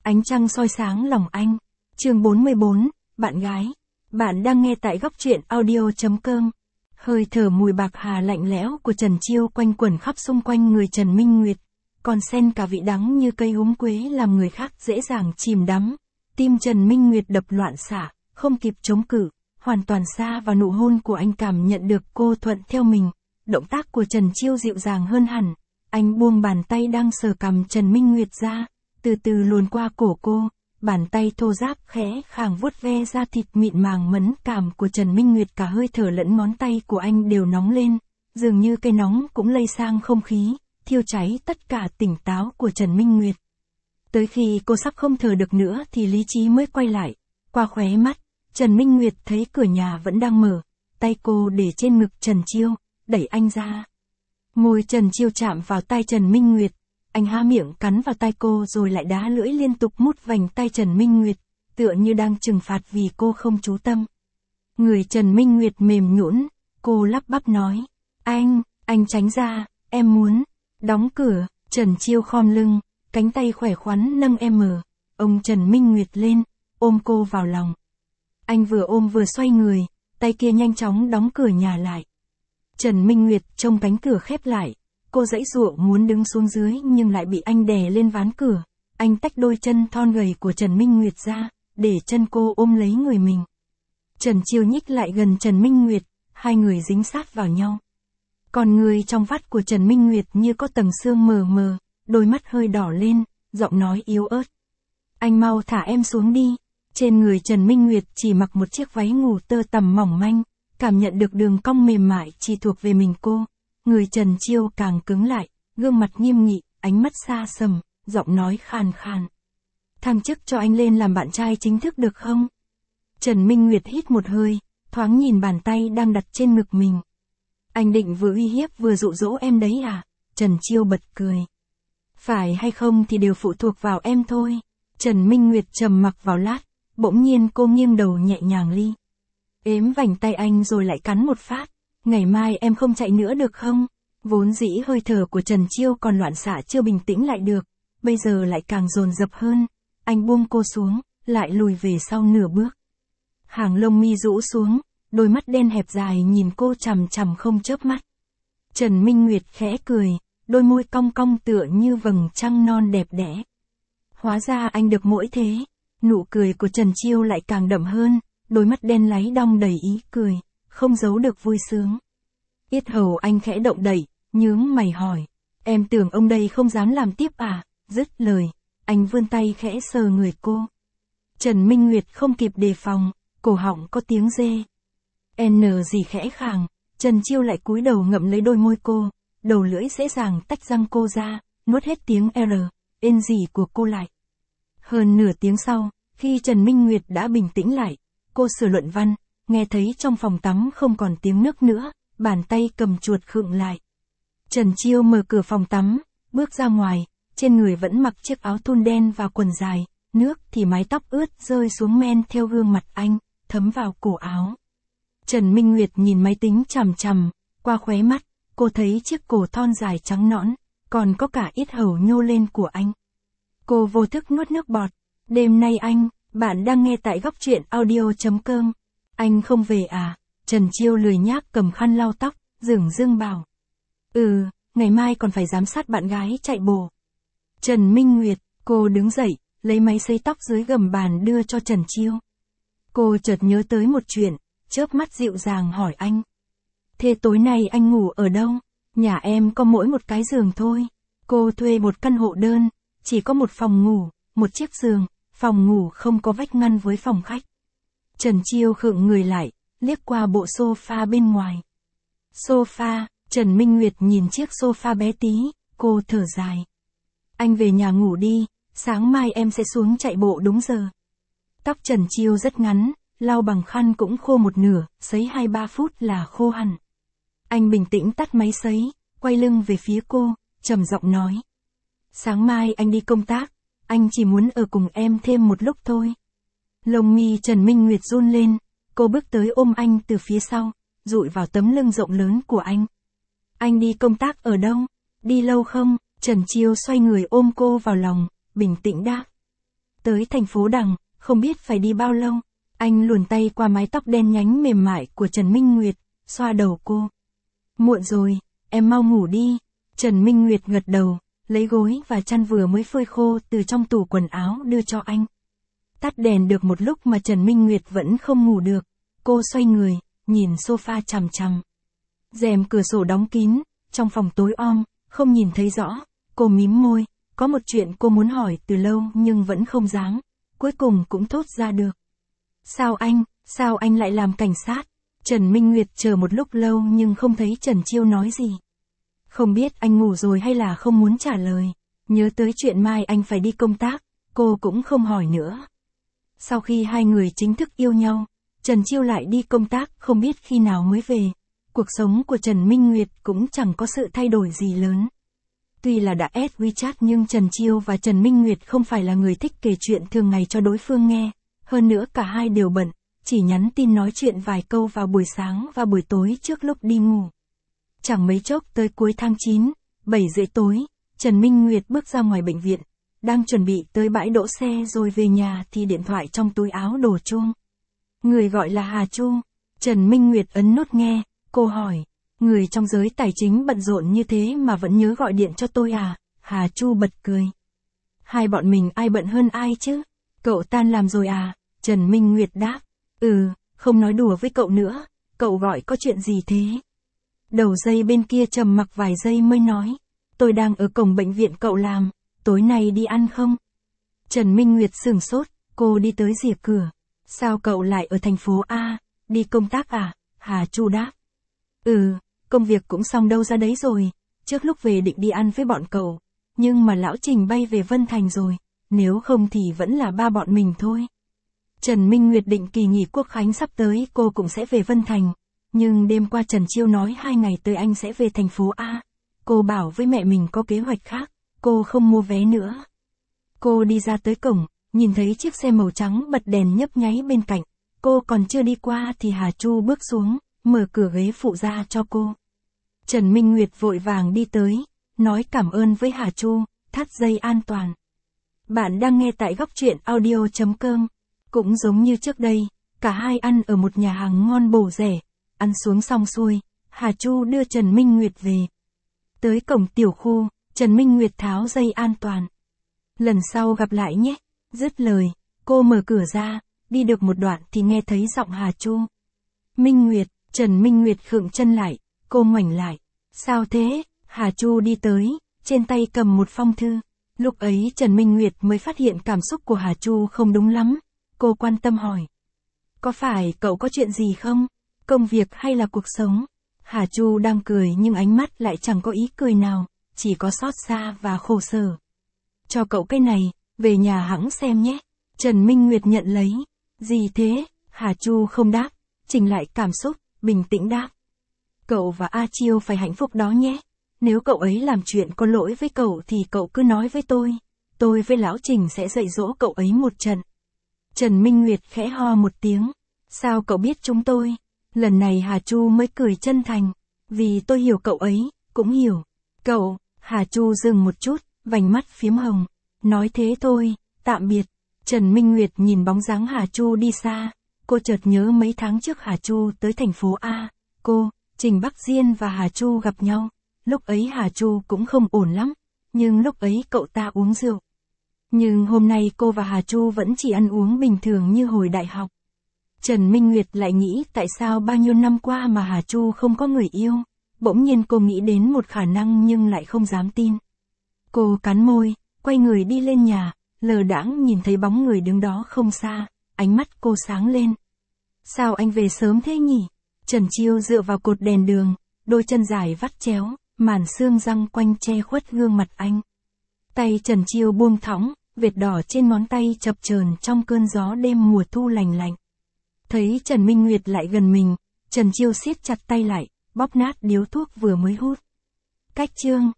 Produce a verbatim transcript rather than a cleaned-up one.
Ánh trăng soi sáng lòng anh. Chương bốn mươi bốn, bạn gái. Bạn đang nghe tại góc truyện audio chấm com. Hơi thở mùi bạc hà lạnh lẽo của Trần Chiêu quanh quẩn khắp xung quanh người Trần Minh Nguyệt, còn xen cả vị đắng như cây húng quế làm người khác dễ dàng chìm đắm. Tim Trần Minh Nguyệt đập loạn xạ, không kịp chống cự, hoàn toàn sa vào nụ hôn của anh, cảm nhận được cô thuận theo mình. Động tác của Trần Chiêu dịu dàng hơn hẳn, anh buông bàn tay đang sờ cằm Trần Minh Nguyệt ra, từ từ luồn qua cổ cô, bàn tay thô ráp khẽ khàng vuốt ve da thịt mịn màng mẫn cảm của Trần Minh Nguyệt, cả hơi thở lẫn ngón tay của anh đều nóng lên, dường như cây nóng cũng lây sang không khí, thiêu cháy tất cả tỉnh táo của Trần Minh Nguyệt. Tới khi cô sắp không thở được nữa thì lý trí mới quay lại, qua khóe mắt, Trần Minh Nguyệt thấy cửa nhà vẫn đang mở, tay cô để trên ngực Trần Chiêu, đẩy anh ra. Môi Trần Chiêu chạm vào tay Trần Minh Nguyệt, anh há miệng cắn vào tay cô rồi lại đá lưỡi liên tục mút vành tay Trần Minh Nguyệt, tựa như đang trừng phạt vì cô không chú tâm. Người Trần Minh Nguyệt mềm nhũn, cô lắp bắp nói, anh, anh tránh ra, em muốn. Đóng cửa, Trần Chiêu khom lưng, cánh tay khỏe khoắn nâng em mở, ông Trần Minh Nguyệt lên, ôm cô vào lòng. Anh vừa ôm vừa xoay người, tay kia nhanh chóng đóng cửa nhà lại. Trần Minh Nguyệt trông cánh cửa khép lại, cô giãy giụa muốn đứng xuống dưới nhưng lại bị anh đè lên ván cửa. Anh tách đôi chân thon gầy của Trần Minh Nguyệt ra, để chân cô ôm lấy người mình. Trần Chiêu nhích lại gần Trần Minh Nguyệt, hai người dính sát vào nhau. Còn người trong vắt của Trần Minh Nguyệt như có tầng sương mờ mờ, đôi mắt hơi đỏ lên, giọng nói yếu ớt. Anh mau thả em xuống đi. Trên người Trần Minh Nguyệt chỉ mặc một chiếc váy ngủ tơ tằm mỏng manh, cảm nhận được đường cong mềm mại chỉ thuộc về mình cô. Người Trần Chiêu càng cứng lại, gương mặt nghiêm nghị, ánh mắt xa sầm, giọng nói khàn khàn. Thăng chức cho anh lên làm bạn trai chính thức được không? Trần Minh Nguyệt hít một hơi, thoáng nhìn bàn tay đang đặt trên ngực mình. Anh định vừa uy hiếp vừa dụ dỗ em đấy à? Trần Chiêu bật cười. Phải hay không thì đều phụ thuộc vào em thôi. Trần Minh Nguyệt trầm mặc vào lát, bỗng nhiên cô nghiêng đầu nhẹ nhàng li. Ếm vành tay anh rồi lại cắn một phát. Ngày mai em không chạy nữa được không? Vốn dĩ hơi thở của Trần Chiêu còn loạn xạ chưa bình tĩnh lại được, bây giờ lại càng dồn dập hơn. Anh buông cô xuống, lại lùi về sau nửa bước. Hàng lông mi rũ xuống, đôi mắt đen hẹp dài nhìn cô chằm chằm không chớp mắt. Trần Minh Nguyệt khẽ cười, đôi môi cong cong tựa như vầng trăng non đẹp đẽ. Hóa ra anh được mỗi thế. Nụ cười của Trần Chiêu lại càng đậm hơn, đôi mắt đen láy đong đầy ý cười, không giấu được vui sướng. Yết hầu anh khẽ động đậy, nhướng mày hỏi, em tưởng ông đây không dám làm tiếp à? Dứt lời, anh vươn tay khẽ sờ người cô. Trần Minh Nguyệt không kịp đề phòng, cổ họng có tiếng rê. N gì khẽ khàng, Trần Chiêu lại cúi đầu ngậm lấy đôi môi cô, đầu lưỡi dễ dàng tách răng cô ra, nuốt hết tiếng R, N gì của cô lại. Hơn nửa tiếng sau, khi Trần Minh Nguyệt đã bình tĩnh lại, cô sửa luận văn, nghe thấy trong phòng tắm không còn tiếng nước nữa, bàn tay cầm chuột khựng lại. Trần Chiêu mở cửa phòng tắm, bước ra ngoài, trên người vẫn mặc chiếc áo thun đen và quần dài, nước thì mái tóc ướt rơi xuống men theo gương mặt anh, thấm vào cổ áo. Trần Minh Nguyệt nhìn máy tính chằm chằm, qua khóe mắt, cô thấy chiếc cổ thon dài trắng nõn, còn có cả yết hầu nhô lên của anh. Cô vô thức nuốt nước bọt. Đêm nay anh, bạn đang nghe tại góc truyện audio chấm com. Anh không về à? Trần Chiêu lười nhác cầm khăn lau tóc, dửng dưng bảo. Ừ, ngày mai còn phải giám sát bạn gái chạy bộ. Trần Minh Nguyệt, cô đứng dậy, lấy máy sấy tóc dưới gầm bàn đưa cho Trần Chiêu. Cô chợt nhớ tới một chuyện, chớp mắt dịu dàng hỏi anh. Thế tối nay anh ngủ ở đâu? Nhà em có mỗi một cái giường thôi. Cô thuê một căn hộ đơn, chỉ có một phòng ngủ, một chiếc giường, phòng ngủ không có vách ngăn với phòng khách. Trần Chiêu khựng người lại, liếc qua bộ sofa bên ngoài. Sofa, Trần Minh Nguyệt nhìn chiếc sofa bé tí, cô thở dài. Anh về nhà ngủ đi, sáng mai em sẽ xuống chạy bộ đúng giờ. Tóc Trần Chiêu rất ngắn, lau bằng khăn cũng khô một nửa, sấy hai ba phút là khô hẳn. Anh bình tĩnh tắt máy sấy, quay lưng về phía cô, trầm giọng nói. Sáng mai anh đi công tác, anh chỉ muốn ở cùng em thêm một lúc thôi. Lông mi Trần Minh Nguyệt run lên, cô bước tới ôm anh từ phía sau, dụi vào tấm lưng rộng lớn của anh. Anh đi công tác ở đâu? Đi lâu không? Trần Chiêu xoay người ôm cô vào lòng, bình tĩnh đáp. tới thành phố Đằng, không biết phải đi bao lâu. Anh luồn tay qua mái tóc đen nhánh mềm mại của Trần Minh Nguyệt, xoa đầu cô. Muộn rồi, em mau ngủ đi. Trần Minh Nguyệt gật đầu, lấy gối và chăn vừa mới phơi khô từ trong tủ quần áo đưa cho anh. Tắt đèn được một lúc mà Trần Minh Nguyệt vẫn không ngủ được. Cô xoay người, nhìn sofa chằm chằm. Rèm cửa sổ đóng kín, trong phòng tối om, không nhìn thấy rõ. Cô mím môi, có một chuyện cô muốn hỏi từ lâu nhưng vẫn không dám. Cuối cùng cũng thốt ra được. Sao anh, sao anh lại làm cảnh sát? Trần Minh Nguyệt chờ một lúc lâu nhưng không thấy Trần Chiêu nói gì. Không biết anh ngủ rồi hay là không muốn trả lời. Nhớ tới chuyện mai anh phải đi công tác, cô cũng không hỏi nữa. Sau khi hai người chính thức yêu nhau, Trần Chiêu lại đi công tác không biết khi nào mới về. Cuộc sống của Trần Minh Nguyệt cũng chẳng có sự thay đổi gì lớn. Tuy là đã add WeChat nhưng Trần Chiêu và Trần Minh Nguyệt không phải là người thích kể chuyện thường ngày cho đối phương nghe. Hơn nữa cả hai đều bận, chỉ nhắn tin nói chuyện vài câu vào buổi sáng và buổi tối trước lúc đi ngủ. Chẳng mấy chốc tới cuối tháng chín, bảy rưỡi tối, Trần Minh Nguyệt bước ra ngoài bệnh viện, đang chuẩn bị tới bãi đỗ xe rồi về nhà thì điện thoại trong túi áo đổ chuông. Người gọi là Hà Chu. Trần Minh Nguyệt ấn nút nghe, cô hỏi, người trong giới tài chính bận rộn như thế mà vẫn nhớ gọi điện cho tôi à? Hà Chu bật cười. Hai bọn mình ai bận hơn ai chứ? Cậu tan làm rồi à? Trần Minh Nguyệt đáp. Ừ, không nói đùa với cậu nữa, cậu gọi có chuyện gì thế? Đầu dây bên kia trầm mặc vài giây mới nói, tôi đang ở cổng bệnh viện cậu làm, tối nay đi ăn không? Trần Minh Nguyệt sửng sốt, cô đi tới rìa cửa. Sao cậu lại ở thành phố A, đi công tác à? Hà Chu đáp. Ừ, công việc cũng xong đâu ra đấy rồi, trước lúc về định đi ăn với bọn cậu, nhưng mà lão Trình bay về Vân Thành rồi, nếu không thì vẫn là ba bọn mình thôi. Trần Minh Nguyệt định kỳ nghỉ Quốc khánh sắp tới cô cũng sẽ về Vân Thành, nhưng đêm qua Trần Chiêu nói hai ngày tới anh sẽ về thành phố A. Cô bảo với mẹ mình có kế hoạch khác, cô không mua vé nữa. Cô đi ra tới cổng, nhìn thấy chiếc xe màu trắng bật đèn nhấp nháy bên cạnh. Cô còn chưa đi qua thì Hà Chu bước xuống, mở cửa ghế phụ ra cho cô. Trần Minh Nguyệt vội vàng đi tới, nói cảm ơn với Hà Chu, thắt dây an toàn. Bạn đang nghe tại góc truyện audio chấm com. Cũng giống như trước đây, cả hai ăn ở một nhà hàng ngon bổ rẻ. Ăn xuống xong xuôi, Hà Chu đưa Trần Minh Nguyệt về. Tới cổng tiểu khu, Trần Minh Nguyệt tháo dây an toàn. Lần sau gặp lại nhé. Dứt lời, cô mở cửa ra, đi được một đoạn thì nghe thấy giọng Hà Chu. Minh Nguyệt, Trần Minh Nguyệt khựng chân lại, cô ngoảnh lại. Sao thế? Hà Chu đi tới, trên tay cầm một phong thư. Lúc ấy Trần Minh Nguyệt mới phát hiện cảm xúc của Hà Chu không đúng lắm. Cô quan tâm hỏi. Có phải cậu có chuyện gì không? Công việc hay là cuộc sống? Hà Chu đang cười nhưng ánh mắt lại chẳng có ý cười nào, chỉ có xót xa và khổ sở. Cho cậu cái này, về nhà hẵng xem nhé. Trần Minh Nguyệt nhận lấy. Gì thế? Hà Chu không đáp, chỉnh lại cảm xúc, bình tĩnh đáp. Cậu và A Chiêu phải hạnh phúc đó nhé. Nếu cậu ấy làm chuyện có lỗi với cậu thì cậu cứ nói với tôi. Tôi với Lão Trình sẽ dạy dỗ cậu ấy một trận. Trần Minh Nguyệt khẽ ho một tiếng. Sao cậu biết chúng tôi? Lần này Hà Chu mới cười chân thành. Vì tôi hiểu cậu ấy, cũng hiểu. Cậu, Hà Chu dừng một chút, vành mắt phím hồng. Nói thế thôi, tạm biệt. Trần Minh Nguyệt nhìn bóng dáng Hà Chu đi xa. Cô chợt nhớ mấy tháng trước Hà Chu tới thành phố A. Cô, Trình Bắc Diên và Hà Chu gặp nhau. Lúc ấy Hà Chu cũng không ổn lắm. Nhưng lúc ấy cậu ta uống rượu. Nhưng hôm nay cô và Hà Chu vẫn chỉ ăn uống bình thường như hồi đại học. Trần Minh Nguyệt lại nghĩ tại sao bao nhiêu năm qua mà Hà Chu không có người yêu. Bỗng nhiên cô nghĩ đến một khả năng nhưng lại không dám tin. Cô cắn môi, quay người đi lên nhà, lờ đãng nhìn thấy bóng người đứng đó không xa, ánh mắt cô sáng lên. Sao anh về sớm thế nhỉ? Trần Chiêu dựa vào cột đèn đường, đôi chân dài vắt chéo, màn xương răng quanh che khuất gương mặt anh. Tay Trần Chiêu buông thõng, vệt đỏ trên ngón tay chập chờn trong cơn gió đêm mùa thu lành lạnh. Thấy Trần Minh Nguyệt lại gần mình, Trần Chiêu siết chặt tay lại, bóp nát điếu thuốc vừa mới hút. Cách chương